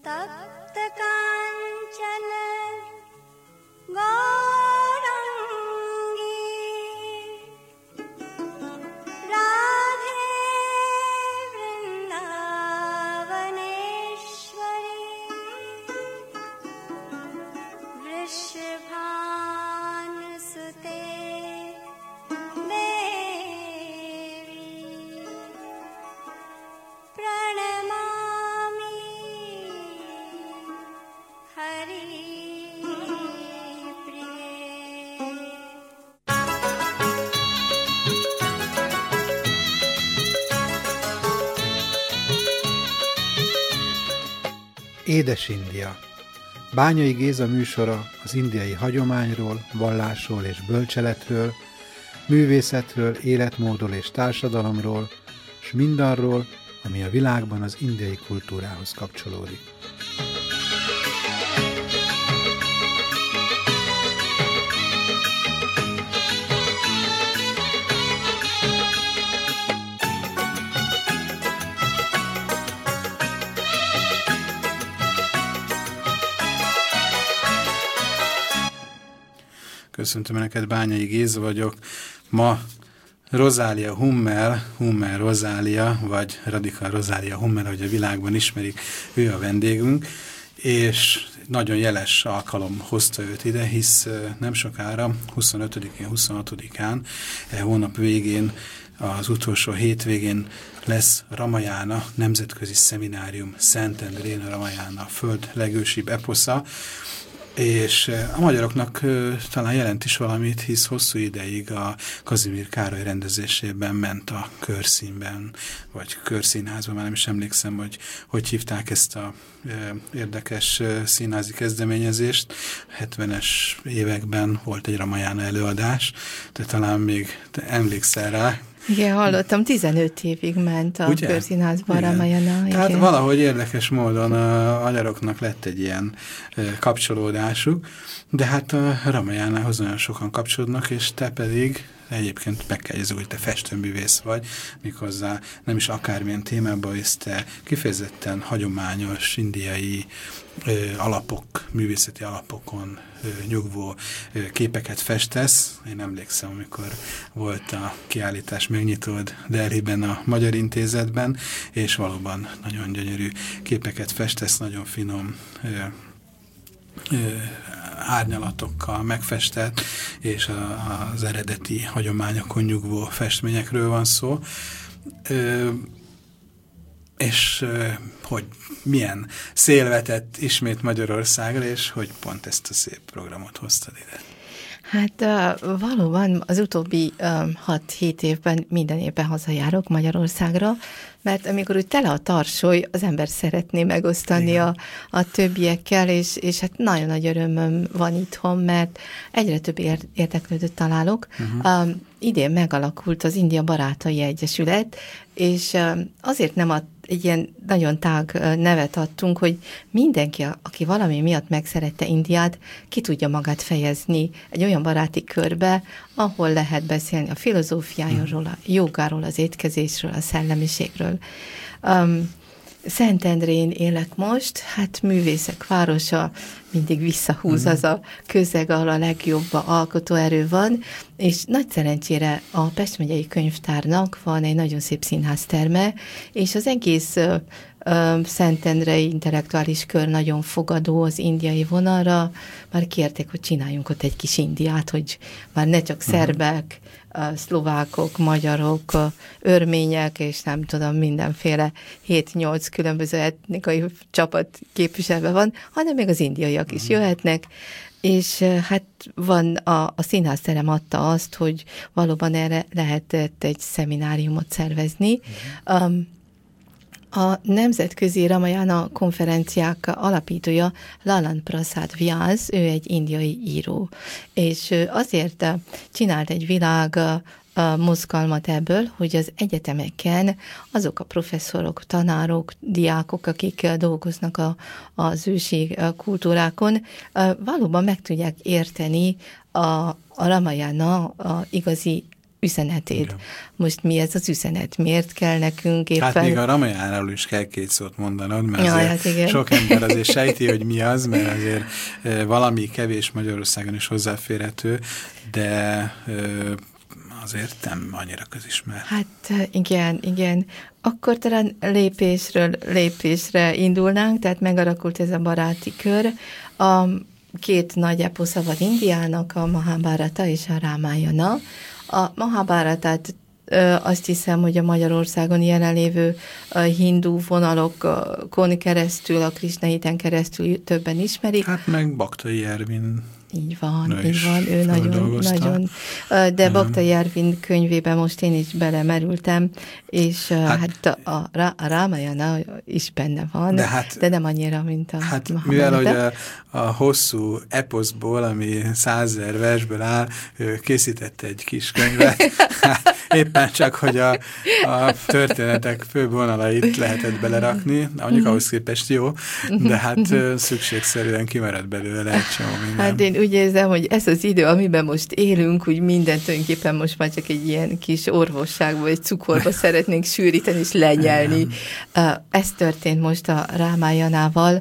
तप्त कांचन गौरांगी राधे वृंदावनेश्वरी वृषभानुसुते देवी प्रणमामि Hari Édes India. Bányai Géza műsora az indiai hagyományról, vallásról és bölcseletről, művészetről, életmódról és társadalomról, s mindarról, ami a világban az indiai kultúrához kapcsolódik. Köszöntöm Önöket, Bányai Géza vagyok. Ma Rozália Hummel Rozália, vagy Radikal Rozália Hummel, ahogy a világban ismerik, ő a vendégünk, és nagyon jeles alkalom hozta őt ide, hisz nem sokára, 25-én, 26-án, hónap végén, az utolsó hétvégén lesz Ramayana nemzetközi szeminárium Szentendrén, a Ramayana, a föld legősibb eposza, és a magyaroknak talán jelent is valamit, hisz hosszú ideig a Kazimír Károly rendezésében ment a Körszínben, vagy Körszínházban, már nem is emlékszem, hogy hívták ezt a érdekes színházi kezdeményezést. 70-es években volt egy Ramayana előadás, de talán még emlékszel rá. Igen, hallottam, 15 évig ment a Körszínházban Ramayana. Tehát valahogy érdekes módon a magyaroknak lett egy ilyen kapcsolódásuk, de hát a Ramayanához nagyon sokan kapcsolódnak, és te pedig egyébként meg kell jegyzni, hogy te festőművész vagy, méghozzá nem is akármilyen témában, és te kifejezetten hagyományos indiai alapok, művészeti alapokon nyugvó képeket festesz. Én emlékszem, amikor volt a kiállítás megnyitód Delhiben a Magyar Intézetben, és valóban nagyon gyönyörű képeket festesz, nagyon finom árnyalatokkal megfestett, és az eredeti hagyományokon nyugvó festményekről van szó. És hogy milyen szél vetett ismét Magyarországra, és hogy pont ezt a szép programot hoztad ide. Hát valóban az utóbbi 6-7 évben minden évben hazajárok Magyarországra, mert amikor úgy tele a tarsoly, az ember szeretné megosztani a többiekkel, és hát nagyon nagy örömöm van itthon, mert egyre több érdeklődőt találok. Idén megalakult az India Barátai Egyesület, és azért nem egy ilyen nagyon tág nevet adtunk, hogy mindenki, aki valami miatt megszerette Indiát, ki tudja magát fejezni egy olyan baráti körbe, ahol lehet beszélni a filozófiájáról, a jogáról, az étkezésről, a szellemiségről. Szentendrén élek most, hát művészek városa, mindig visszahúz az a közeg, ahol a legjobb alkotóerő van, és nagy szerencsére a Pest megyei könyvtárnak van egy nagyon szép színházterme, és az egész szentendrei intellektuális kör nagyon fogadó az indiai vonalra. Már kérték, hogy csináljunk ott egy kis Indiát, hogy már ne csak szerbek, szlovákok, magyarok, örmények, és nem tudom, mindenféle 7-8 különböző etnikai csapat képviselve van, hanem még az indiaiak is jöhetnek, és hát van a színházterem adta azt, hogy valóban erre lehetett egy szemináriumot szervezni. A Nemzetközi Ramayana konferenciák alapítója Lalan Prasad Vyas, ő egy indiai író, és azért csinált egy világ mozgalmat ebből, hogy az egyetemeken azok a professzorok, tanárok, diákok, akik dolgoznak az ősi kultúrákon, valóban meg tudják érteni a Ramayana igazi üzenetét. Igen. Most mi ez az üzenet? Miért kell nekünk éppen... Hát még a Ramajánáról is kell két szót mondanod, mert Jaj, azért hát igen. sok ember azért sejti, hogy mi az, mert azért valami kevés Magyarországon is hozzáférhető, de azért nem annyira közismert. Hát igen. Akkor talán lépésről lépésre indulnánk, tehát megalakult ez a baráti kör. A két nagy eposza van Indiának, a Mahabharata és a Ramayana. A Mahabharatát azt hiszem, hogy a Magyarországon jelenlévő hindu vonalokon keresztül, a Krishnahiten keresztül többen ismerik. Hát meg Baktai Ervin. Így van, ő nagyon, de Baktai Ervin könyvében most én is belemerültem, és hát a Ramayana is benne van, de nem annyira, mint a Mahabharata. Mivel, hogy a hosszú eposzból, ami 100 000 versből áll, készítette egy kis könyvet, éppen csak, hogy a történetek főbb vonalait lehetett belerakni, mondjuk ahhoz képest jó, de hát szükségszerűen kimarad belőle egy csomó minden. Hát én úgy érzem, hogy ez az idő, amiben most élünk, úgy mindent tulajdonképpen most már csak egy ilyen kis orvosságba, vagy cukorba szeretnénk sűríteni és lenyelni. Ez történt most a Ramayanával.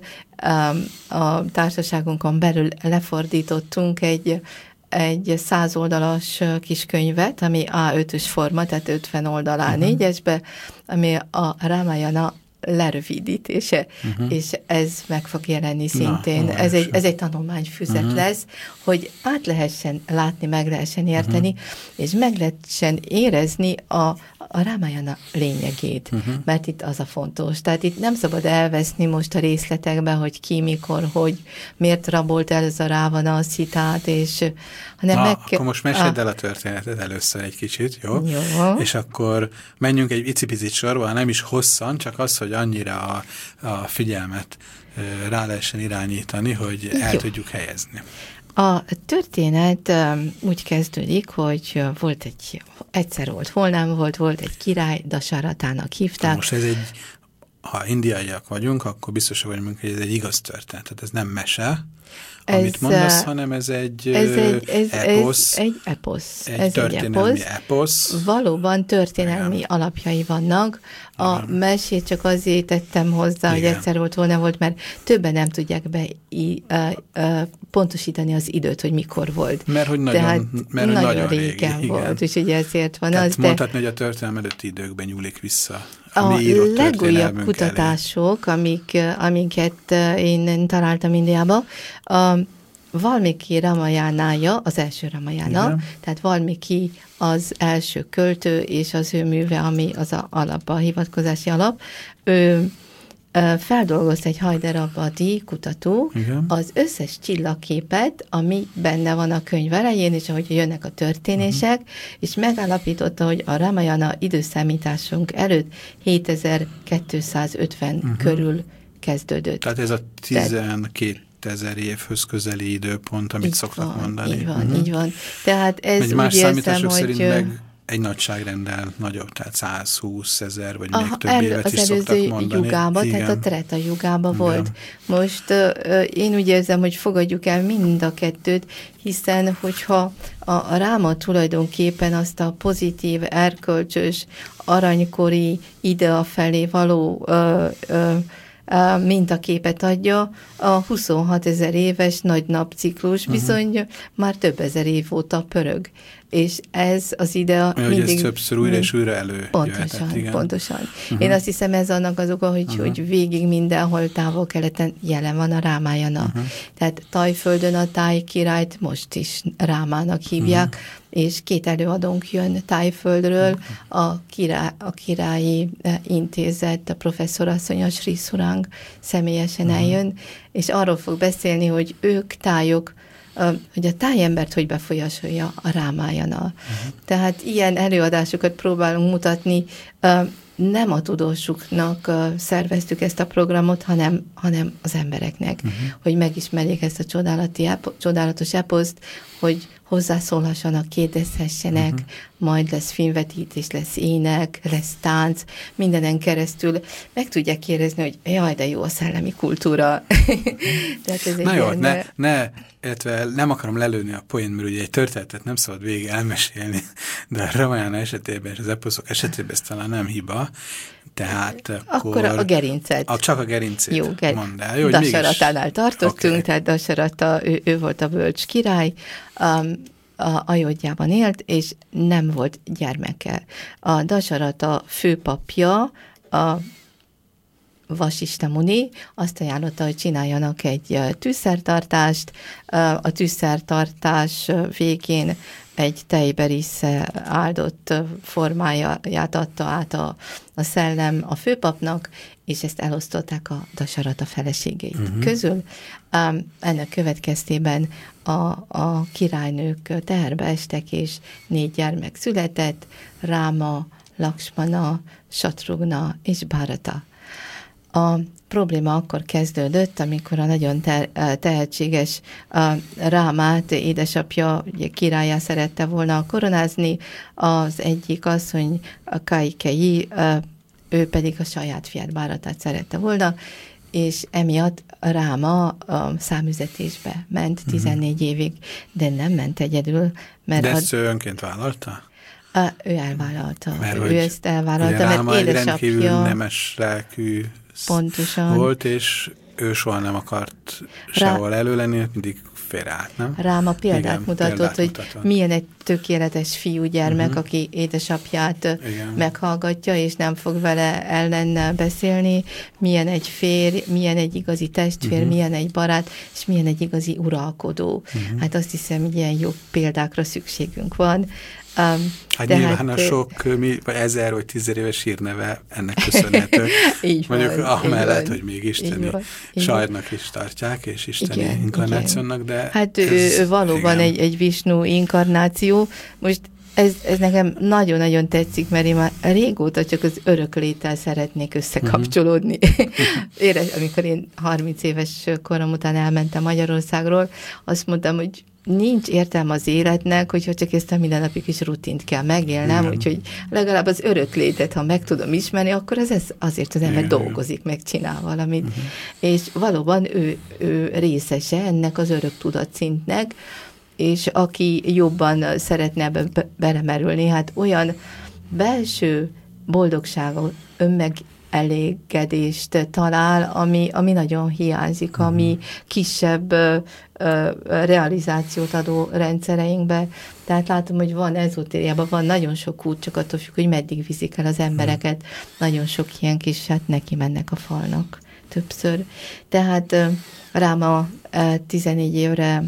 A társaságunkon belül lefordítottunk egy 100 oldalas kis könyvet, ami A5-ös forma, tehát 50 oldal A4-esbe, ami a Ramayana lerövidítése, és ez meg fog jelenni szintén. Ez egy tanulmányfüzet lesz, hogy át lehessen látni, meg lehessen érteni, és meg lehessen érezni a Ramayana lényegét, mert itt az a fontos. Tehát itt nem szabad elveszni most a részletekbe, hogy ki, mikor, hogy miért rabolt el ez a Rávana a Szitát, és hanem akkor most meséld el a történetet először egy kicsit, jó? És akkor menjünk egy icipicit sorba, nem is hosszan, csak az, hogy annyira a figyelmet rá lehessen irányítani, hogy el tudjuk helyezni. A történet úgy kezdődik, hogy egyszer volt, hol nem volt egy király, Dasaratának hívták. Most ez ha indiaiak vagyunk, akkor biztos vagyunk, hogy ez egy igaz történet, tehát ez nem mese, amit mondasz, hanem ez egy eposz. Egy eposz. Egy történelmi eposz. Valóban történelmi alapjai vannak. A mesét csak azért tettem hozzá, hogy egyszer volt, hol nem volt, mert többen nem tudják pontosítani az időt, hogy mikor volt. Mert hogy nagyon régen volt, úgyhogy ezért van tehát az. Mondhatni, hogy a történelem előtti időkben nyúlik vissza. A legújabb kutatások, amiket én találtam Indiában, Valmiki Ramayanája, az első Ramayana, tehát Valmiki az első költő, és az ő műve, ami az a hivatkozási alap. Ő feldolgozta egy Hyderabadi kutató az összes csillagképet, ami benne van a könyv elején, és ahogy jönnek a történések, és megállapította, hogy a Ramayana időszámításunk előtt 7250 körül kezdődött. Tehát ez a 12 000 évhöz közeli időpont, amit szoktak mondani. Így van. Tehát ez egy más számítások hogy szerint meg egy nagyságrendel nagyobb, tehát 120 000, vagy még több évet is szoktak mondani. Jugában, tehát a Treta jugában volt. Most én úgy érzem, hogy fogadjuk el mind a kettőt, hiszen hogyha a Ráma tulajdonképpen azt a pozitív, erkölcsös, aranykori idea felé való mintaképet adja, a 26 000 éves nagy napciklus bizony már több ezer év óta pörög. És ez az idea mindig... ez többször újra és újra előjöhetett. Pontosan. Én azt hiszem, ez annak az oka, hogy végig mindenhol távol-keleten jelen van a Ramayana. Tehát Tajföldön a Táj királyt most is Rámának hívják, és 2 előadónk jön Tájföldről, a királyi intézet, a professzorasszony, a Sri Surang személyesen eljön, és arról fog beszélni, hogy ők tájok, hogy a tájembert hogy befolyásolja a Ramayana. Tehát ilyen előadásokat próbálunk mutatni, nem a tudósuknak szerveztük ezt a programot, hanem az embereknek, hogy megismerjék ezt a csodálatos eposzt, hozzászólhassanak, kérdezhessenek, majd lesz filmvetítés, lesz ének, lesz tánc, mindenen keresztül meg tudják érezni, hogy jaj, de jó a szellemi kultúra. Tehát ez na jó, illetve nem akarom lelőni a poént, mert ugye egy történetet nem szabad végig elmesélni, de a Ramayana esetében és az eposzok esetében ez talán nem hiba, tehát akkor a gerincet. Csak a gerincét jó, mondd el. Jó, Dasaratánál tartottunk, tehát Dasarata, ő volt a bölcs király, a Ajodjában élt, és nem volt gyermeke. A Dasarata főpapja, a Vasista Muni azt ajánlotta, hogy csináljanak egy tűzszertartást. A tűzszertartás végén egy tejberisze áldott formáját adta át a szellem a főpapnak, és ezt elosztották a Dasarata feleségeit közül. Ennek következtében a királynők teherbe estek, és 4 gyermek született, Ráma, Lakshmana, Satrugna és Bharata. A probléma akkor kezdődött, amikor a nagyon tehetséges Rámát édesapja királyá szerette volna koronázni, az egyik asszony, a Kaikei, ő pedig a saját fiát, Bharatát szerette volna, és emiatt Ráma a számüzetésbe ment 14 évig, de nem ment egyedül. Mert de ezt ő önként vállalta? Ő elvállalta. Mert ő ezt elvállalta, mert édesapja... rendkívül nemes lelkű pontosan volt, és ő soha nem akart sehol elő lenni, mindig félreállt, nem? Ráma példát mutatott, hogy milyen egy tökéletes fiúgyermek, aki édesapját meghallgatja, és nem fog vele ellen beszélni, milyen egy férj, milyen egy igazi testvér, milyen egy barát, és milyen egy igazi uralkodó. Hát azt hiszem, hogy ilyen jó példákra szükségünk van. Hát nyilván a sok 1000 vagy 10 éves hírneve ennek köszönhető. Mondjuk amellett, hogy még isteni sajtnak is tartják, és isteni inkarnációnak, de... Hát ő valóban egy Visnu inkarnáció. Most ez nekem nagyon-nagyon tetszik, mert én már régóta csak az örökléttel szeretnék összekapcsolódni. Amikor én 30 éves korom után elmentem Magyarországról, azt mondtam, hogy nincs értelme az életnek, hogyha csak ezt a mindennapi kis rutint kell megélnem, úgyhogy legalább az öröklétet, ha meg tudom ismerni, akkor azért az ember dolgozik, megcsinál valamit. És valóban ő részese ennek az örök tudatszintnek, és aki jobban szeretne ebbe belemerülni, hát olyan belső boldogságot, önmegelégedést talál, ami nagyon hiányzik, ami kisebb realizációt adó rendszereinkbe. Tehát látom, hogy van ezotériában, van nagyon sok út, csak attól függ, hogy meddig viszik el az embereket. Nagyon sok ilyen kis, hát neki mennek a falnak többször. Tehát Ráma 14 évre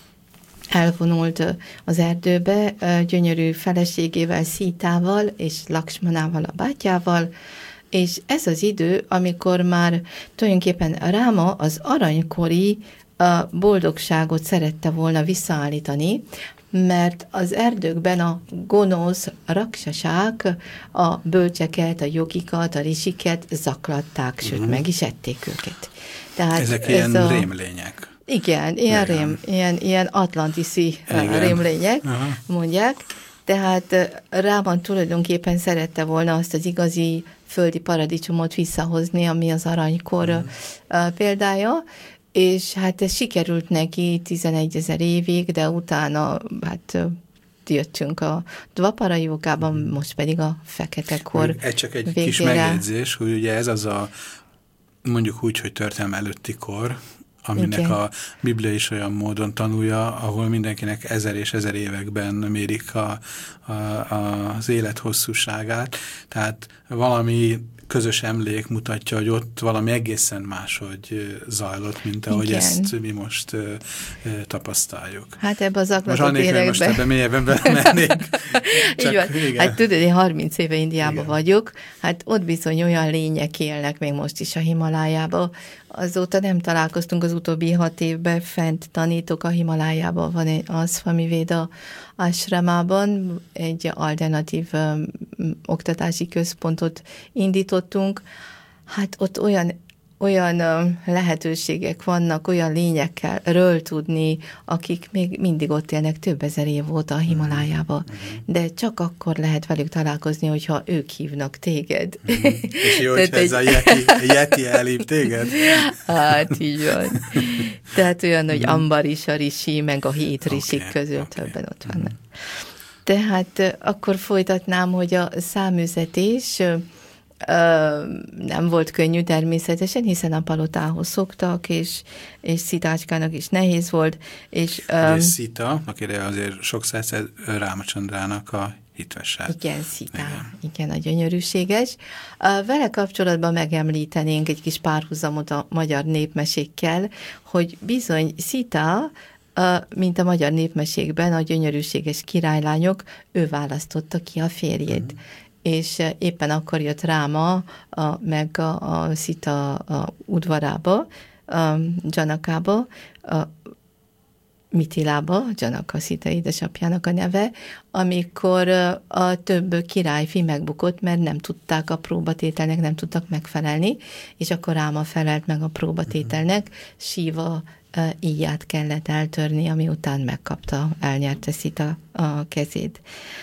elvonult az erdőbe, gyönyörű feleségével, Szítával és Lakshmanával, a bátyjával, és ez az idő, amikor már tulajdonképpen Ráma az aranykori boldogságot szerette volna visszaállítani, mert az erdőkben a gonosz raksasák a bölcseket, a jogikat, a risiket zaklatták, sőt, meg is ették őket. Tehát ezek ilyen rémlények. Igen, ilyen atlantiszi rémlények, mondják. Tehát Ráma tulajdonképpen szerette volna azt az igazi földi paradicsomot visszahozni, ami az aranykor példája, és hát ez sikerült neki 11 000 évig, de utána hát jöttünk a Dvapara jógában, most pedig a fekete kor csak egy végére. Kis megjegyzés, hogy ugye ez az a mondjuk úgy, hogy történelem előtti kor, aminek a Biblia is olyan módon tanulja, ahol mindenkinek 1000 és 1000 években mérik az élet hosszúságát. Tehát valami közös emlék mutatja, hogy ott valami egészen máshogy zajlott, mint ahogy ezt mi most tapasztaljuk. Hát ebbe az zaklatott életben. Most ebben mélyebben belemennék. Hát tudod, én 30 éve Indiában vagyok, hát ott bizony olyan lények élnek még most is a Himalájában. Azóta nem találkoztunk az utóbbi 6 évben, fent tanítok a Himalájában, van egy Aswami Veda ashramában, egy alternatív oktatási központot indítottunk. Hát ott olyan olyan lehetőségek vannak, olyan lényekről tudni, akik még mindig ott élnek több ezer év óta a Himalájába. De csak akkor lehet velük találkozni, hogyha ők hívnak téged. És jó, hogyha ez a Yeti elhív téged? Hát, így van. Tehát olyan, hogy Ambarisha Rishi, meg a 7 risik közül többen ott vannak. Tehát akkor folytatnám, hogy a számüzetés nem volt könnyű természetesen, hiszen a palotához szoktak, és Szitácskának is nehéz volt. És Szita, akire azért sok száz Rámacsandrának a hitvese. Igen, Szita. Igen, a gyönyörűséges. Vele kapcsolatban megemlítenénk egy kis párhuzamot a magyar népmesékkel, hogy bizony Szita, mint a magyar népmesékben a gyönyörűséges királylányok, ő választotta ki a férjét. És éppen akkor jött Ráma meg a Szita udvarába, Dzsanakába, Mitilába, Dzsanaka Szita édesapjának a neve, amikor a több királyfi megbukott, mert nem tudták a próbatételnek, nem tudtak megfelelni, és akkor Ráma felelt meg a próbatételnek, Síva íját kellett eltörni, ami után megkapta, elnyerte Szita a kezét.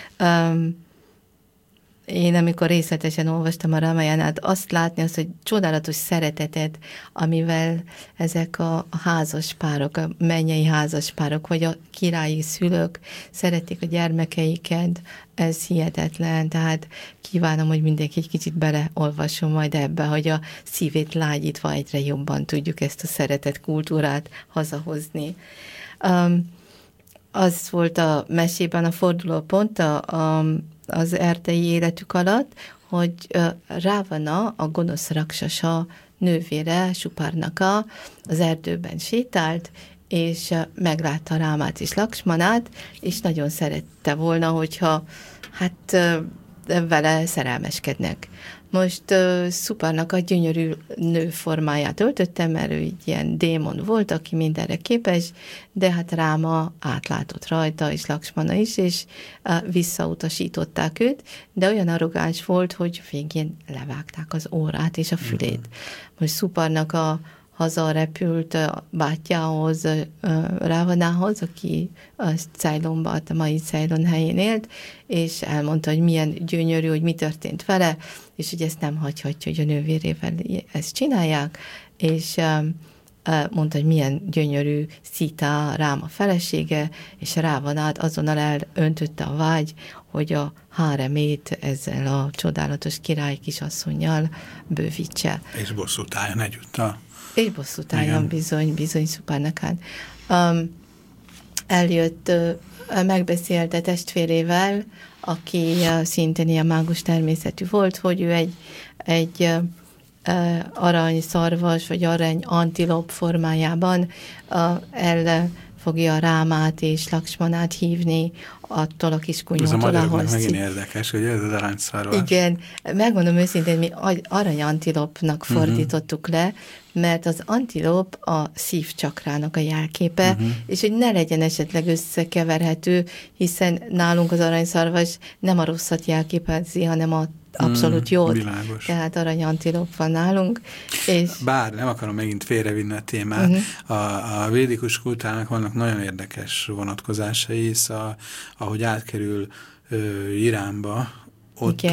Én amikor részletesen olvastam a Ramayanát, azt látni, hogy csodálatos szeretetet, amivel ezek a házaspárok, a mennyei házaspárok, vagy a királyi szülők szeretik a gyermekeiket, ez hihetetlen, tehát kívánom, hogy mindenki egy kicsit beleolvasson majd ebbe, hogy a szívét lágyítva egyre jobban tudjuk ezt a szeretet kultúrát hazahozni. Az volt a mesében a fordulópont az erdei életük alatt, hogy Rávana, a gonosz raksasa nővére, Supárnaka az erdőben sétált, és meglátta Rámát és Laksmanát, és nagyon szerette volna, hogyha vele szerelmeskednek. Most Supárnaka gyönyörű nő formáját öltötte, mert ő egy ilyen démon volt, aki mindenre képes, de hát Ráma átlátott rajta, és Laksmana is, és visszautasították őt, de olyan arrogáns volt, hogy végén levágták az órát és a fülét. Most Supárnaka hazarepült a bátyjához, Rávanához, aki a Ceylonban, a mai Ceylon helyén élt, és elmondta, hogy milyen gyönyörű, hogy mi történt vele, és hogy ezt nem hagyhatja, hogy a nővérével ezt csinálják, és mondta, hogy milyen gyönyörű Szita, Ráma felesége, és Rávanát azonnal elöntötte a vágy, hogy a háremét ezzel a csodálatos király kisasszonnyal bővítse. És bosszút álljon egyúttal. És bosszút álljon, bizony Supárnakán. Eljött, megbeszélte testvérével, aki szintén ilyen mágus természetű volt, hogy ő egy aranyszarvas, vagy arany antilop formájában el fogja Rámát és Laksmanát hívni attól a kiskunyótól, ahol... Ez a magyaroknak megint érdekes, hogy ez az aranyszarvas. Igen, megmondom őszintén, mi aranyantilopnak fordítottuk le, mert az antilop a szívcsakrának a jelképe, és hogy ne legyen esetleg összekeverhető, hiszen nálunk az aranyszarvas nem a rosszat jelképezi, hanem a abszolút jót. Világos. Tehát aranyantilop van nálunk. És... Bár nem akarom megint félrevinni a témát, a védikus kultúrának vannak nagyon érdekes vonatkozásai, szóval, ahogy átkerül Iránba, ott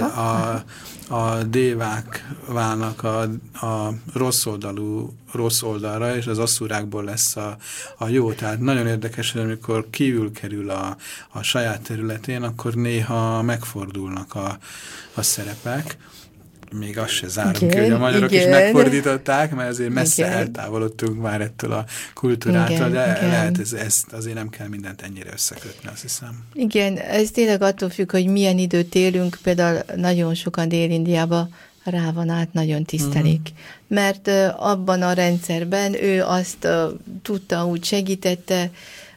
a dévák válnak a rossz oldalra, és az asszúrákból lesz a jó. Tehát nagyon érdekes, hogy amikor kívül kerül a saját területén, akkor néha megfordulnak a szerepek. Még azt se zárom ki, hogy a magyarok is megfordították, mert azért messze eltávolodtunk már ettől a kultúrától, de lehet ezt azért nem kell mindent ennyire összekötni, azt hiszem. Igen, ez tényleg attól függ, hogy milyen időt élünk, például nagyon sokan Dél-Indiában Rávanát nagyon tisztelik, mert abban a rendszerben ő azt tudta, úgy segítette,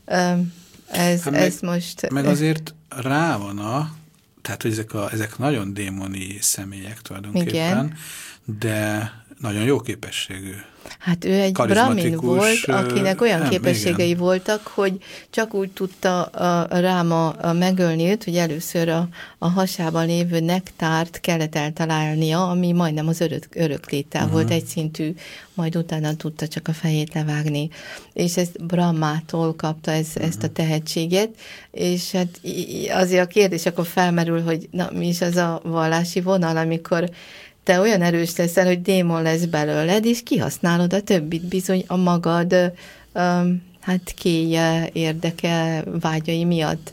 ez most... Meg azért Rávana, tehát, hogy ezek nagyon démoni személyek tulajdonképpen, de nagyon jó képességű. Hát ő egy brahmin volt, akinek olyan képességei voltak, hogy csak úgy tudta a Ráma megölni őt, hogy először a hasában lévő nektárt kellett eltalálnia, ami majdnem az örökléttel volt egyszintű, majd utána tudta csak a fejét levágni. És ezt Brahmától kapta ezt a tehetséget, és hát azért a kérdés akkor felmerül, hogy na, mi is az a vallási vonal, amikor te olyan erős leszel, hogy démon lesz belőled, és kihasználod a többit bizony a magad kélye, érdeke, vágyai miatt.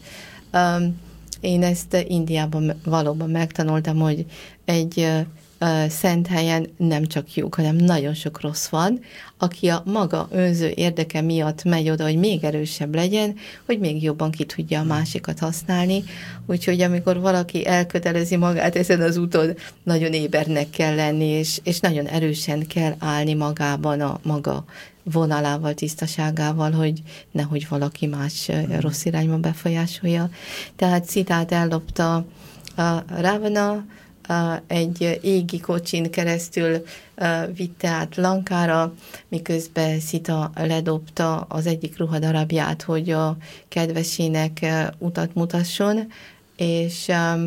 Én ezt Indiában valóban megtanultam, hogy egy szent helyen nem csak jók, hanem nagyon sok rossz van, aki a maga önző érdeke miatt megy oda, hogy még erősebb legyen, hogy még jobban ki tudja a másikat használni. Úgyhogy amikor valaki elkötelezi magát ezen az úton, nagyon ébernek kell lenni, és nagyon erősen kell állni magában a maga vonalával, tisztaságával, hogy nehogy valaki más rossz irányba befolyásolja. Tehát Szitát ellopta a Ravana, egy égi kocsin keresztül vitte át Lankára, miközben Szita ledobta az egyik ruhadarabját, hogy a kedvesének utat mutasson, és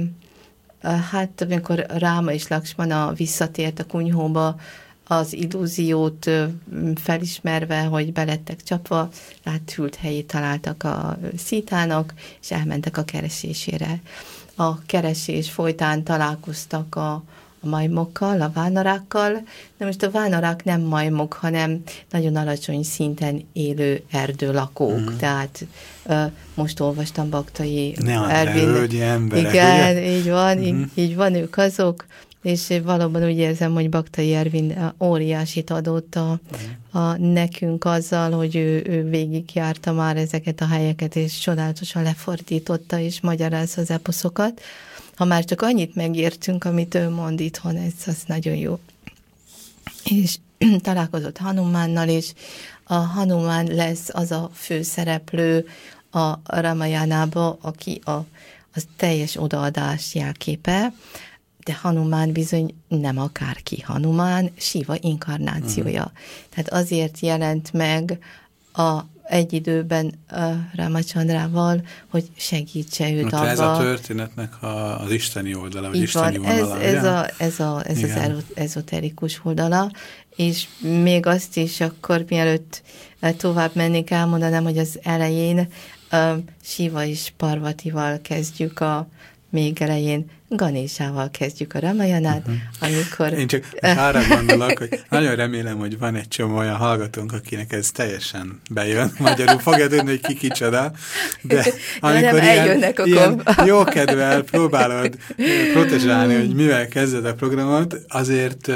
hát amikor Ráma és Laksmana visszatért a kunyhóba, az illúziót felismerve, hogy belettek csapva, láthűlt helyét találtak a Szitának, és elmentek a keresésére. A keresés folytán találkoztak a majmokkal, a vánarákkal, de most a vánarák nem majmok, hanem nagyon alacsony szinten élő erdőlakók. Tehát most olvastam Baktai Ervin. Hölgyi emberek, igen, ugye? így van, ők azok, és valóban úgy érzem, hogy Baktai Ervin óriásit adott nekünk azzal, hogy ő végigjárta már ezeket a helyeket, és csodálatosan lefordította, és magyarázza az eposzokat. Ha már csak annyit megértünk, amit ő mond itthon, ez nagyon jó. És találkozott Hanumánnal, és a Hanumán lesz az a főszereplő a Ramajánába, aki az teljes odaadás jelképe, de Hanumán bizony nem akárki. Hanumán Siva inkarnációja. Tehát azért jelent meg egy időben Ramachandrával, hogy segítse őt abba. Ez a történetnek az isteni oldala, vagy isteni vonala. Ez az ezoterikus oldala, és még azt is akkor, mielőtt tovább mennék, elmondanám, hogy az elején Siva és Parvatival kezdjük még elején Ganésával kezdjük a Ramajanát, amikor... Én csak arra gondolok, hogy nagyon remélem, hogy van egy csomó olyan hallgatónk, akinek ez teljesen bejön. Magyarul fogja tudni, hogy ki kicsoda, de amikor ilyen jókedvel próbálod protezsálni, hogy mivel kezded a programot, azért...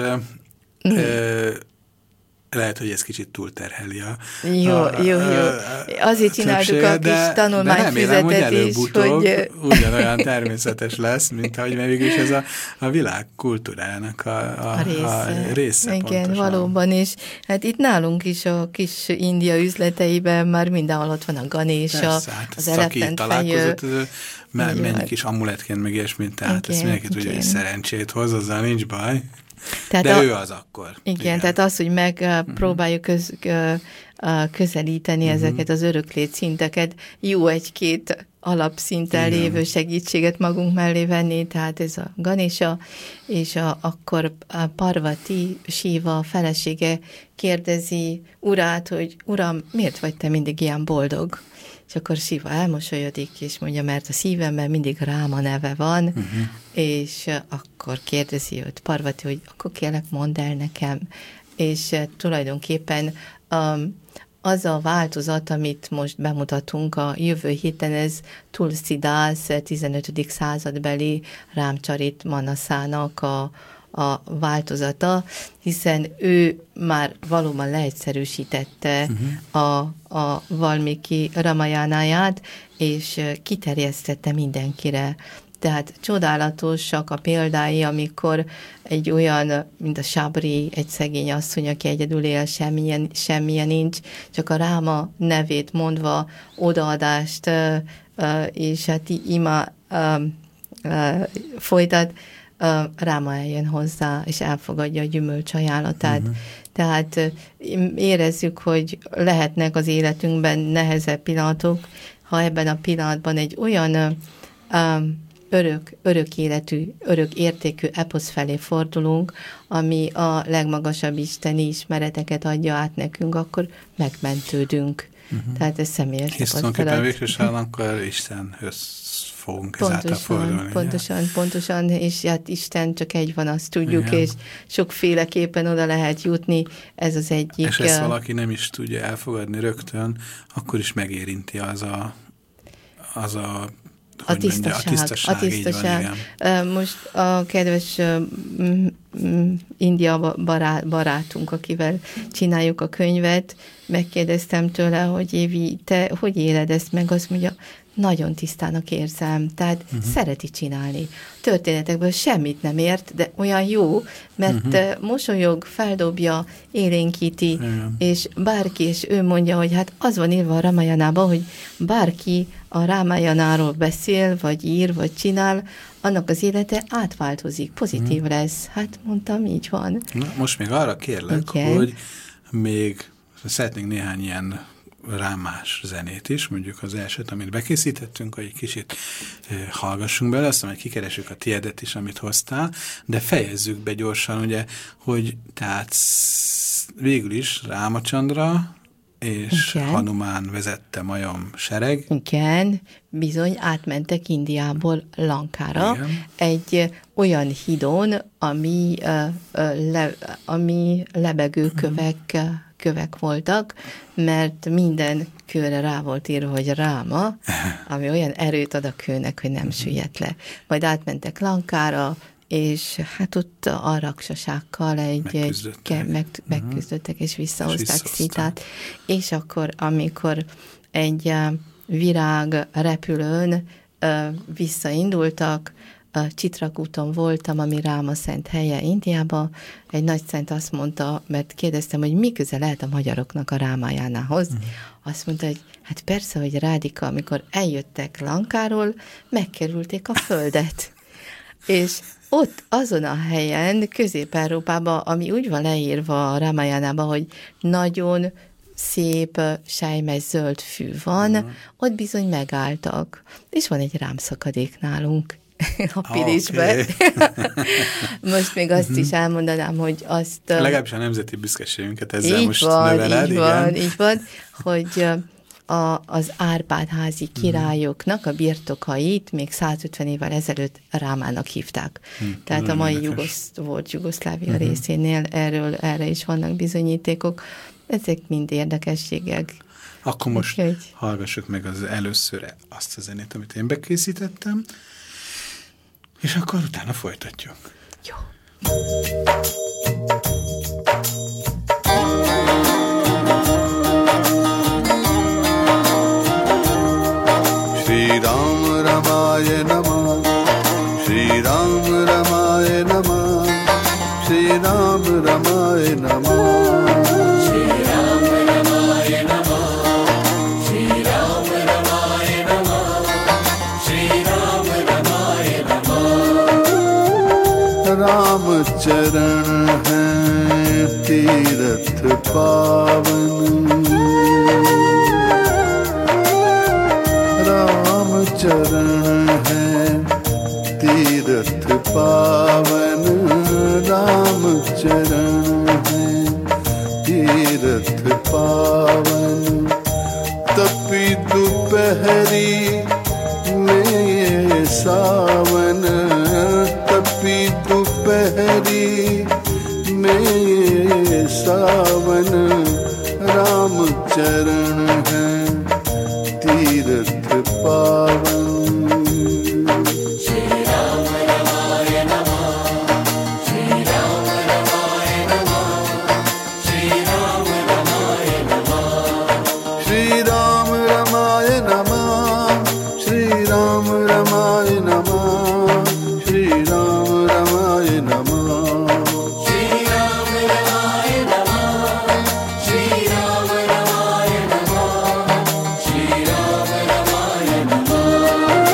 lehet, hogy ez kicsit túlterheli Jó. Azért csináltuk a kis tanulmányfüzetet is, hogy... ugyanolyan természetes lesz, mint ahogy végülis ez a világ kultúrának a része. Igen, pontosan. valóban, és hát itt nálunk is a kis India üzleteiben már mindenhol ott van a Ganésa, az elefántfejű. Mennyik is amuletként meg ilyesmint, tehát ezt mindenki tudja, hogy szerencsét hoz, azzal nincs baj. Tehát de ő az akkor. Igen, tehát az, hogy megpróbáljuk közelíteni ezeket az öröklét szinteket, jó egy-két alapszinten lévő segítséget magunk mellé venni, tehát ez a Ganesha, és akkor a Parvati, Siva felesége kérdezi urát, hogy uram, miért vagy te mindig ilyen boldog? És akkor Siva elmosolyodik, és mondja, mert a szívemben mindig Ráma neve van, és akkor kérdezi őt Parvati, hogy akkor kérlek, mondd el nekem. És tulajdonképpen az a változat, amit most bemutatunk a jövő héten, ez Tulsidas 15. századbeli Rámcsarit Manasának a változata, hiszen ő már valóban leegyszerűsítette a Valmiki Ramajánáját, és kiterjesztette mindenkire. Tehát csodálatosak a példái, amikor egy olyan, mint a Sabri, egy szegény asszony, aki egyedül él, semmilyen nincs, csak a Ráma nevét mondva odaadást, és hát ima folytat, Ráma eljön hozzá, és elfogadja a gyümölcs ajánlatát. Tehát érezzük, hogy lehetnek az életünkben nehezebb pillanatok, ha ebben a pillanatban egy olyan örök életű, örök értékű eposz felé fordulunk, ami a legmagasabb isteni ismereteket adja át nekünk, akkor megmentődünk. Tehát ez személyes tapasztalat. Hisz tulajdonképpen végsősorban akkor Istenhöz fogunk ezáltal fordulni. Pontosan, és hát Isten csak egy van, azt tudjuk, igen. És sokféleképpen oda lehet jutni, ez az egyik. És ezt valaki nem is tudja elfogadni rögtön, akkor is megérinti az a tisztaság. Most a kedves India barátunk, akivel csináljuk a könyvet, megkérdeztem tőle, hogy Évi, te hogy éled ezt meg? Azt mondja, nagyon tisztának érzem, tehát szereti csinálni. Történetekből semmit nem ért, de olyan jó, mert mosolyog, feldobja, élénkíti, és bárki, és ő mondja, hogy hát az van írva a Ramayanában, hogy bárki a Ramayanáról beszél, vagy ír, vagy csinál, annak az élete átváltozik, pozitív lesz. Hát mondtam, így van. Na, most még arra kérlek, hogy még szeretnénk néhány ilyen rámás zenét is, mondjuk az elsőt, amit bekészítettünk, hogy egy kicsit hallgassunk bele, aztán majd kikeresünk a tiédet is, amit hoztál, de fejezzük be gyorsan, ugye, hogy tehát végül is Rámacandra és Hanumán vezette majom sereg. Igen, bizony átmentek Indiából Lankára, egy olyan hídon, ami lebegő kövek voltak, mert minden kőre rá volt írva, hogy Ráma, ami olyan erőt ad a kőnek, hogy nem süllyedt le. Majd átmentek Lankára, és hát ott a raksasákkal megküzdöttek, és visszahozták Szitát. És akkor, amikor egy virág repülőn visszaindultak, Csitrakúton voltam, ami Ráma szent helye Indiában. Egy nagy szent azt mondta, mert kérdeztem, hogy mi köze lehet a magyaroknak a Rámajánához. Azt mondta, hogy hát persze, hogy Rádika, amikor eljöttek Lankáról, megkerülték a földet. És ott azon a helyen, Közép-Európában, ami úgy van leírva a Ramayánában, hogy nagyon szép, sejmes zöld fű van, ott bizony megálltak. És van egy rámszakadék nálunk a Pilisbe. Most még azt is elmondanám, hogy azt... Legalábbis a nemzeti büszkeségünket ezzel most növeled. Így van, hogy az Árpád-házi királyoknak a birtokait még 150 évvel ezelőtt Rámának hívták. Tehát a mai Jugoszlávia részénél erre is vannak bizonyítékok. Ezek mind érdekességek. Akkor most hallgassuk meg az először azt a zenét, amit én bekészítettem, és akkor utána folytatjuk. Jó. Shri Ram Ramaya Namah, Shri Ram Ramaya Namah, Shri Ram Ramaya Namah, Shri Ram Ramaya Namah, Shri Ram Ramaya Namah, Shri Ram Ramaya Namah. Ram charan hai Tirath पावन, चरण है तीरथ पावन, राम चरण है तीरथ पावन। तपी दोपहरी में सावन, तपी दोपहरी में सावन, राम चरण है तीरथ पावन। श्री राम रमाय नमः, श्री राम रमाय नमः, श्री राम रमाय नमः, श्री राम रमाय नमः, श्री राम रमाय नमः, श्री राम रमाय नमः, श्री राम रमाय नमः, श्री राम रमाय नमः, श्री राम रमाय नमः।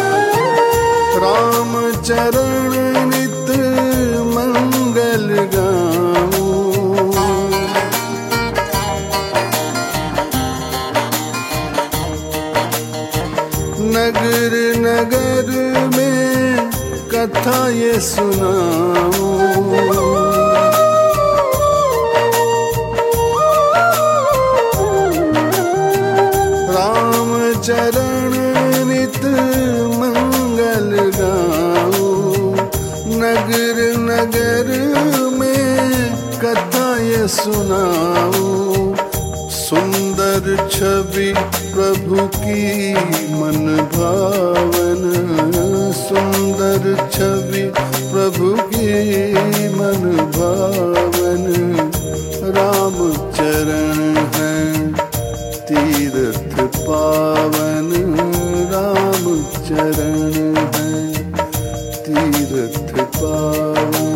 नगर नगर में कथा ये सुनाऊं। राम चरण नित मंगल गाऊं। नगर नगर में कथा ये सुनाऊं। सुंदर छवि प्रभु की मन भावन। सुंदर छवि प्रभु की मन भावन। राम चरण है तीर्थ पावन। राम चरण है तीर्थ पावन।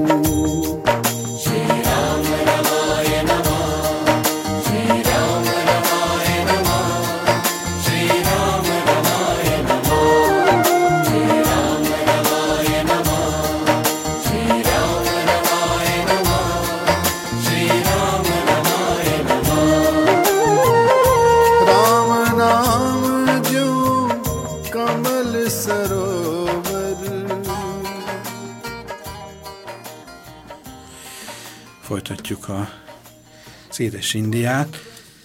Folytatjuk az édes Indiát.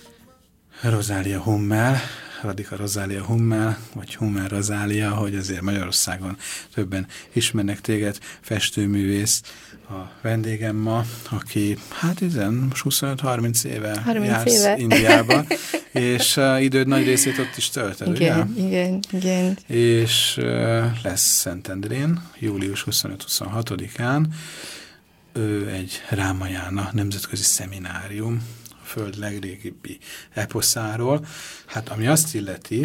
Rozália Hummel, Radika Rozália Hummel, vagy Hummel Rozália, hogy azért Magyarországon többen ismernek téged, festőművész a vendégem ma, aki hát 25-30 éve jársz Indiában, és időd nagy részét ott is tölted, igen, ugye? Igen. És lesz Szentendrén, július 25-26-án, egy Rámajána nemzetközi szeminárium a Föld legrégebbi eposzáról. Hát ami azt illeti,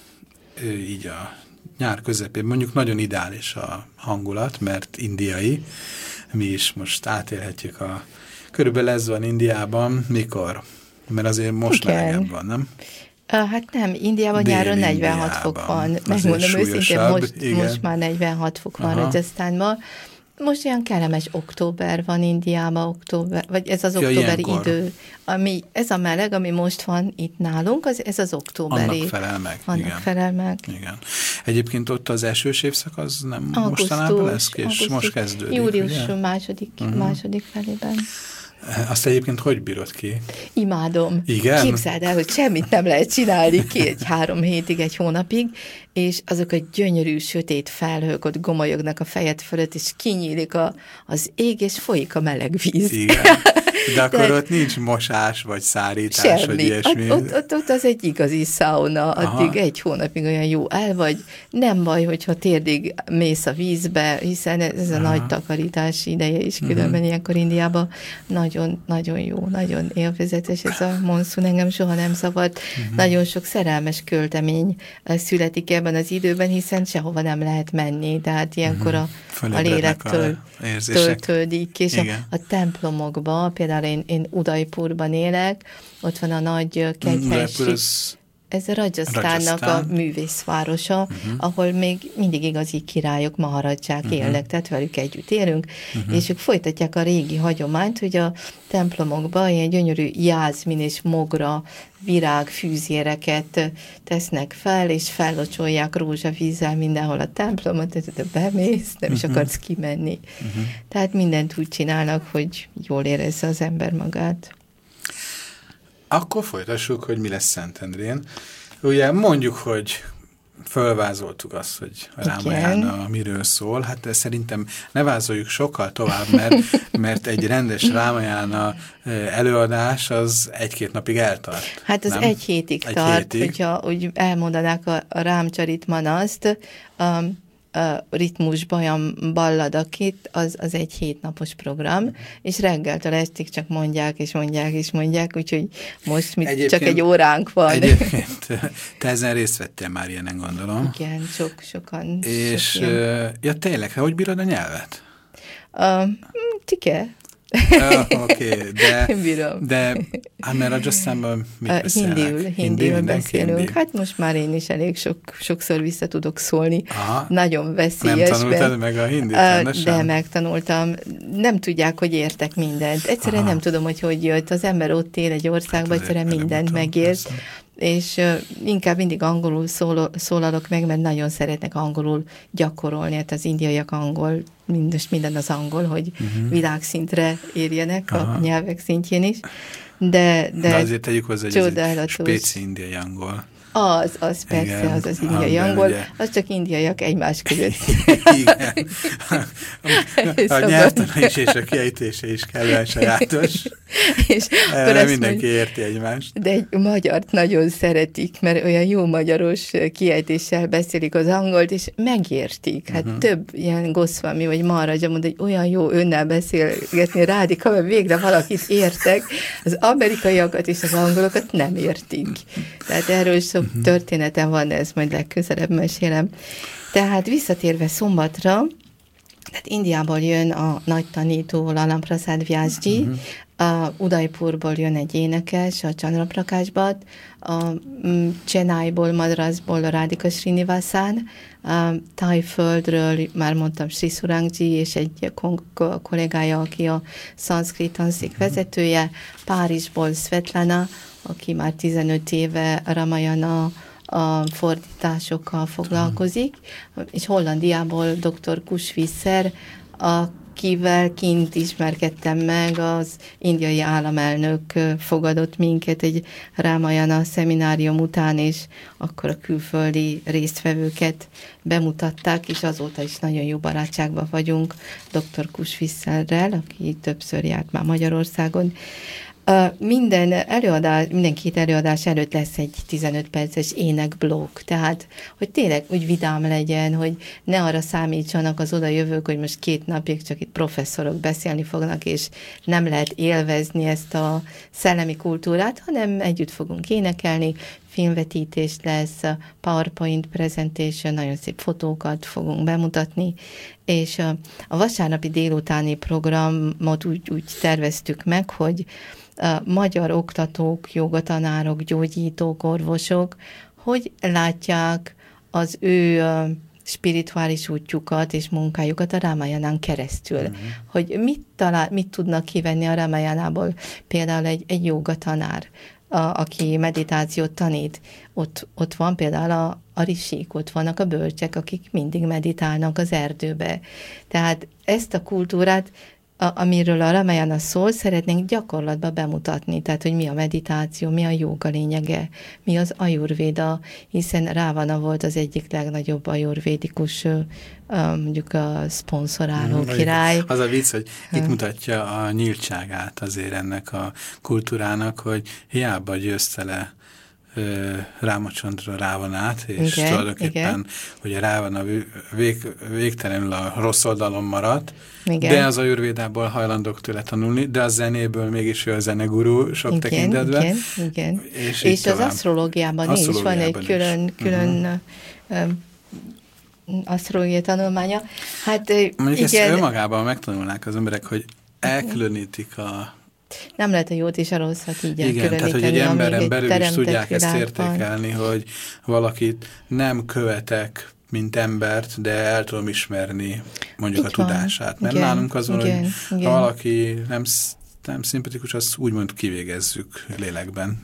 így a nyár közepén mondjuk nagyon ideális a hangulat, mert indiai, mi is most átélhetjük körülbelül ez van Indiában, mikor? Mert azért most melegebb van, nem? Hát nem, Indiában nyáron 46 fok van. Megmondom őszintén, most már 46 fok van Rajasztánban. Most olyan kellemes október van Indiában, vagy ez az októberi idő. Ez a meleg, ami most van itt nálunk, ez az októberi. Annak felel meg. Igen. Egyébként ott az esős évszak az nem mostanában lesz, és most kezdődik. Július második felében. Azt egyébként hogy bírod ki? Imádom. Igen? Képzeld el, hogy semmit nem lehet csinálni ki 3 hétig, 1 hónapig, és azok a gyönyörű, sötét felhők ott gomolyognak a fejed fölött, és kinyílik az ég, és folyik a meleg víz. Igen. De akkor ott nincs mosás, vagy szárítás, semmi. Vagy ilyesmi. Ott az egy igazi szauna, addig 1 hónapig olyan jó el vagy. Nem baj, hogyha térdig mész a vízbe, hiszen ez a nagy takarítási ideje is, különben ilyenkor Indiában nagyon jó, nagyon élvezetes ez a monszun, engem soha nem zavart. Nagyon sok szerelmes költemény születik ebben az időben, hiszen sehova nem lehet menni, tehát ilyenkor a lélektől töltődik, és a templomokban, például én Udaipurban élek, ott van a nagy kegyhelység. Ez a Rajasztánnak a művészvárosa, ahol még mindig igazi királyok, maharadzsák élnek, tehát velük együtt élünk, és ők folytatják a régi hagyományt, hogy a templomokban ilyen gyönyörű jázmin és mogra virágfűzéreket tesznek fel, és fellocsolják rózsavízzel mindenhol a templomot, tehát bemész, nem is akarsz kimenni. Tehát mindent úgy csinálnak, hogy jól érezze az ember magát. Akkor folytassuk, hogy mi lesz Szentendrén. Ugye mondjuk, hogy fölvázoltuk azt, hogy a Rámajána miről szól. Hát szerintem ne vázoljuk sokkal tovább, mert egy rendes Rámajána előadás az 1-2 napig eltart. Hát az nem? 1 hétig tart, hogyha úgy elmondanák a Rámcsaritmanaszt, ritmusban olyan balladakit, az 1 7 napos program, és reggeltől estig csak mondják, úgyhogy most csak 1 óránk van. Egyébként te ezen részt vettél már ilyenen, gondolom. Igen, sokan. És tényleg, hogy bírod a nyelvet? Tike. Oké, de mert Rajasztánban mit beszélnek? Hindiül beszélünk. Hindi? Hát most már én is elég sokszor vissza tudok szólni. Aha. Nagyon veszélyes. Nem tanultad meg a hindit? De megtanultam. Nem tudják, hogy értek mindent. Egyszerűen nem tudom, hogy jött. Az ember ott él egy országban, egyszerűen mindent megért. és inkább mindig angolul szólalok meg, mert nagyon szeretnek angolul gyakorolni, hát az indiaiak angol, minden az angol, hogy világszintre érjenek a nyelvek szintjén is. De azért tegyük hozzá, hogy ez egy spéci indiai angol. Az persze, igen, az indiai angol, ugye... az csak indiaiak egymás között. Igen. A nyelvtana is és a kiejtése is kellően sajátos. És mindenki érti egymást. De egy magyart nagyon szeretik, mert olyan jó magyaros kiejtéssel beszélik az angolt, és megértik. Hát több ilyen Goszvami vagy Maharaja mond, hogy olyan jó önnel beszélgetni Rádika, mert végre valakit értek. Az amerikaiakat és az angolokat nem értik. Tehát erről sok történetem van, de ezt majd legközelebb mesélem. Tehát visszatérve Szombatra, tehát Indiából jön a nagy tanító Lalam Prasad Vyasji, Udaipurból jön egy énekes, a Chandra Prakash Bhatt, Chennaiból, Madrasból Radhika Srinivasan, Tájföldről már mondtam Sri Surangji, és egy kollégája, aki a szanszkrit tanszik vezetője, Párizsból Svetlana, aki már 15 éve Ramayana a fordításokkal foglalkozik, és Hollandiából dr. Kushvisser, akivel kint ismerkedtem meg, az indiai államelnök fogadott minket egy Ramayana szeminárium után, és akkor a külföldi résztvevőket bemutatták, és azóta is nagyon jó barátságban vagyunk dr. Kushvisserrel, aki többször járt már Magyarországon. Minden két előadás előtt lesz egy 15 perces énekblokk, tehát, hogy tényleg úgy vidám legyen, hogy ne arra számítsanak az odajövők, hogy most 2 napig csak itt professzorok beszélni fognak, és nem lehet élvezni ezt a szellemi kultúrát, hanem együtt fogunk énekelni, filmvetítés lesz, PowerPoint presentation, nagyon szép fotókat fogunk bemutatni, és a vasárnapi délutáni programot úgy terveztük meg, hogy magyar oktatók, jogatanárok, gyógyítók, orvosok, hogy látják az ő spirituális útjukat és munkájukat a Ramayanán keresztül. Hogy mit tudnak kivenni a Ramayanából, például egy jogatanár, aki meditációt tanít. Ott van például a risik, ott vannak a bölcsek, akik mindig meditálnak az erdőbe. Tehát ezt a kultúrát, amiről a Ramayana szól, szeretnénk gyakorlatba bemutatni, tehát, hogy mi a meditáció, mi a jóga lényege, mi az ajurvéda, hiszen Rávana volt az egyik legnagyobb ajurvédikus, mondjuk a szponzoráló király. Az a vicc, hogy itt mutatja a nyíltságát azért ennek a kultúrának, hogy hiába győzte le Rámachandra Rávanát, és tulajdonképpen, hogy a Rávana végtelenül a rossz oldalon maradt, de az ajurvédából hajlandók tőle tanulni, de a zenéből mégis ő a zenegurú sok tekintetben. Igen. És az asztrológiában is van egy külön asztrológiai tanulmánya. Hát, mondjuk ezt önmagában megtanulnák az emberek, hogy elkülönítik nem lehet a jót és a rosszat így elkülöníteni. Igen, tehát hogy egy emberen belül is tudják ezt értékelni, hogy valakit nem követek, mint embert, de el tudom ismerni mondjuk így a tudását. Mert nálunk az van, hogy ha valaki nem szimpatikus, azt úgymond kivégezzük lélekben.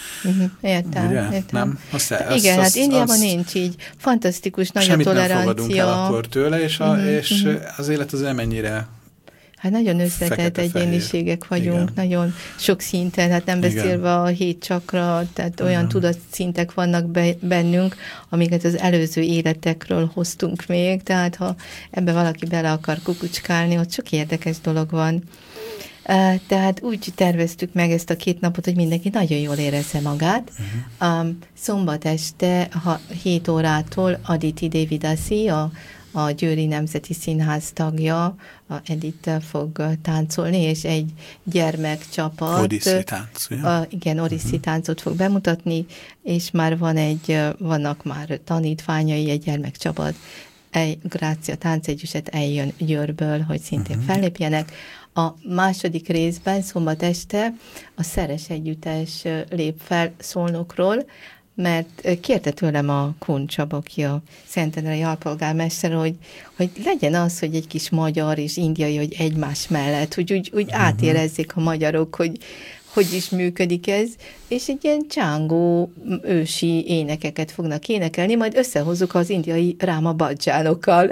Értem. Nem? Igen, hát Indiában nincs így. Fantasztikus, nagy a tolerancia. Semmit nem fogadunk el akkor tőle, és az élet az mennyire hát nagyon összetett egyéniségek vagyunk, igen. Nagyon sok szinten, hát nem beszélve a 7 csakra, tehát olyan tudatszintek vannak bennünk, amiket az előző életekről hoztunk még, tehát ha ebbe valaki bele akar kukucskálni, ott sok érdekes dolog van. Tehát úgy terveztük meg ezt a 2 napot, hogy mindenki nagyon jól érezze magát. Szombat este 7 órától Aditi Devidasi, a Győri Nemzeti Színház tagja, a Edith fog táncolni, és egy gyermekcsapat. Odiszi tánc, igen, Odiszi táncot fog bemutatni, és már vannak már tanítványai, egy gyermekcsapat. Grácia Táncegyüset eljön Győrből, hogy szintén fellépjenek. A második részben szombat este a Szeres Együttes lép fel Szolnokról, mert kérte tőlem a Kun Csaba, aki a szentendrei alpolgármester, hogy legyen az, hogy egy kis magyar és indiai, hogy egymás mellett, hogy úgy átérezzék a magyarok, hogy is működik ez, és egy ilyen csángó ősi énekeket fognak énekelni, majd összehozzuk az indiai ráma badzsánokkal.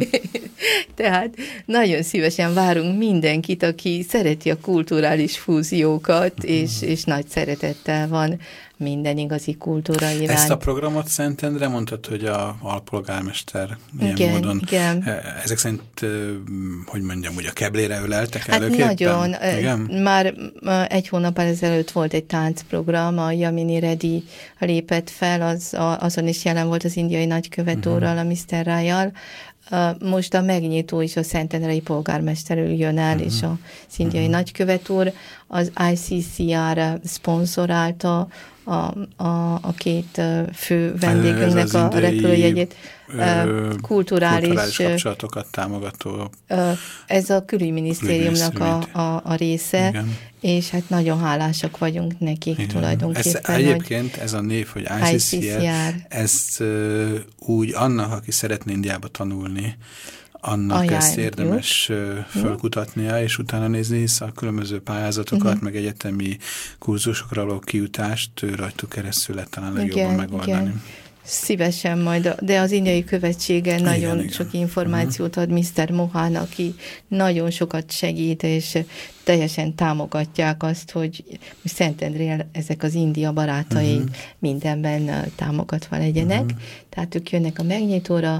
Tehát nagyon szívesen várunk mindenkit, aki szereti a kulturális fúziókat, és nagy szeretettel van minden igazi kultúra iránt. Ezt a programot Szentendre mondtad, hogy a alpolgármester ilyen módon. Igen. Ezek szerint, hogy mondjam, úgy a keblére öleltek hát előképpen? Nagyon. Igen? Már egy hónappal ezelőtt volt egy táncprogram, a Yamini Reddy lépett fel, azon is jelen volt az indiai nagykövet úrral, a Mr. Rájjal. Most a megnyitó is a szentendrei polgármester jön el, és az indiai nagykövet úr, az ICCR szponzorálta a két fő vendégünknek a repülőjegyét. Kulturális kapcsolatokat támogató. Ez a külügyminisztériumnak a része, igen. És hát nagyon hálásak vagyunk nekik, igen. Tulajdonképpen. Egyébként ez a név, hogy ICCR, ezt úgy annak, aki szeretne Indiába tanulni, annak ezt érdemes fölkutatnia, és utána nézni, hisz a különböző pályázatokat, meg egyetemi kurzusokra való kijutást rajtuk keresztül lehet talán legjobban megoldani. Igen. Szívesen majd, de az indiai követsége nagyon sok információt ad Mr. Mohan, aki nagyon sokat segít, és teljesen támogatják azt, hogy Szentendrén ezek az India barátai mindenben támogatva legyenek. Tehát ők jönnek a megnyitóra,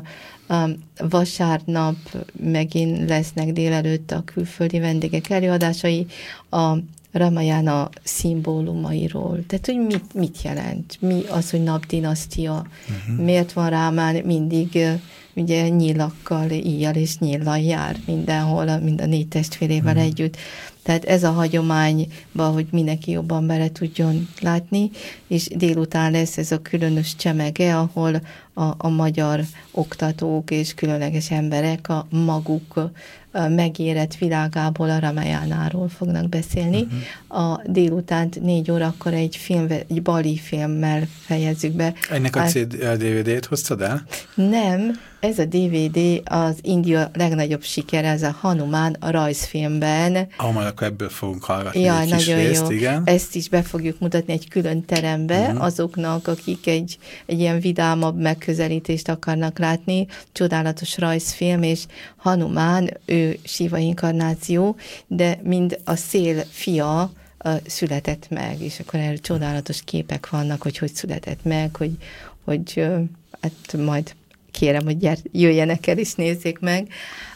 vasárnap megint lesznek délelőtt a külföldi vendégek előadásai, a Ramayana szimbólumairól. Tehát, hogy mit jelent? Mi az, hogy napdinasztia? Miért van Rámán mindig ugye nyilakkal, íjjal és nyillal jár mindenhol, mind a 4 testvérével együtt. Tehát ez a hagyományba, hogy mindenki jobban bele tudjon látni, és délután lesz ez a különös csemege, ahol a magyar oktatók és különleges emberek a maguk megérett világából, a Ramayanáról fognak beszélni. A délutánt 4 órakor egy bali filmmel fejezzük be. Ennek a DVD-t hoztad el? Nem, ez a DVD az India legnagyobb siker, ez a Hanuman a rajzfilmben. Majd akkor ebből fogunk hallgatni egy kis részt, igen. Ezt is be fogjuk mutatni egy külön terembe azoknak, akik egy ilyen vidámabb megközelítést akarnak látni. Csodálatos rajzfilm, és Hanuman, ő Siva inkarnáció, de mind a szél fia született meg, és akkor erről csodálatos képek vannak, hogy született meg, hogy hát majd kérem, hogy jöjjenek el és nézzék meg.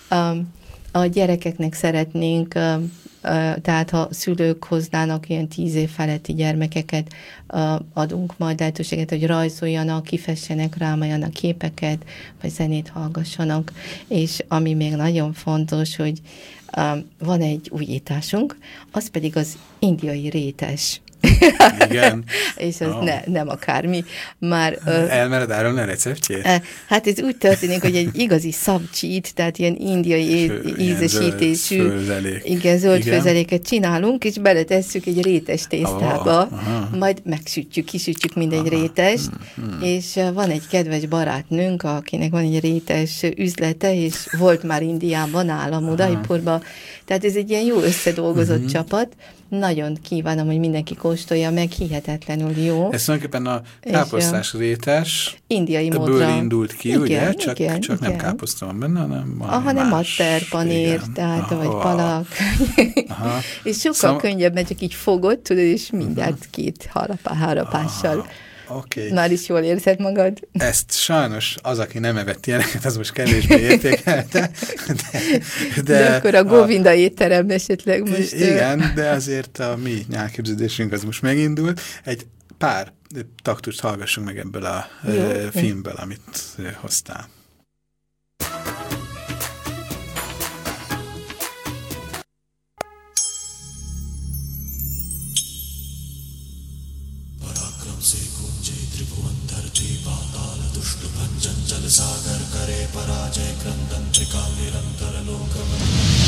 A gyerekeknek szeretnénk, tehát ha szülők hoznának ilyen 10 év feletti gyermekeket, adunk majd lehetőséget, hogy rajzoljanak, kifessenek, rámoljanak képeket, vagy zenét hallgassanak. És ami még nagyon fontos, hogy van egy újításunk, az pedig az indiai rétes. Igen. És ez nem akármi. Már, elmered árulni a receptjét? Hát ez úgy történik, hogy egy igazi szabcsít, tehát ilyen indiai ízesítésű zöld főzeléket csinálunk, és beletesszük egy rétes tésztába, majd megsütjük, kisütjük mindegy rétest, és van egy kedves barátnőnk, akinek van egy rétes üzlete, és volt már Indiában, állam Udaipurban, tehát ez egy ilyen jó összedolgozott csapat. Nagyon kívánom, hogy mindenki kóstolja meg, hihetetlenül jó. Ez tulajdonképpen a káposztás rétes indiai módra indult ki, igen, ugye? Csak nem káposzta van benne, hanem matter, panér, tehát, vagy palak. És sokkal könnyebb, mert csak így fogod, tudod, és mindjárt 2 harapással. Okay. Már is jól érzed magad? Ezt sajnos az, aki nem evett ilyeneket, az most kevésbé értékelte. De akkor a Govinda étterem esetleg most... Igen, de azért a mi nyálképződésünk az most megindult. Egy pár taktust hallgassunk meg ebből a filmből, amit hoztál. सागर करे पराजय क्रंदन त्रिकाल निरंतर लोकवन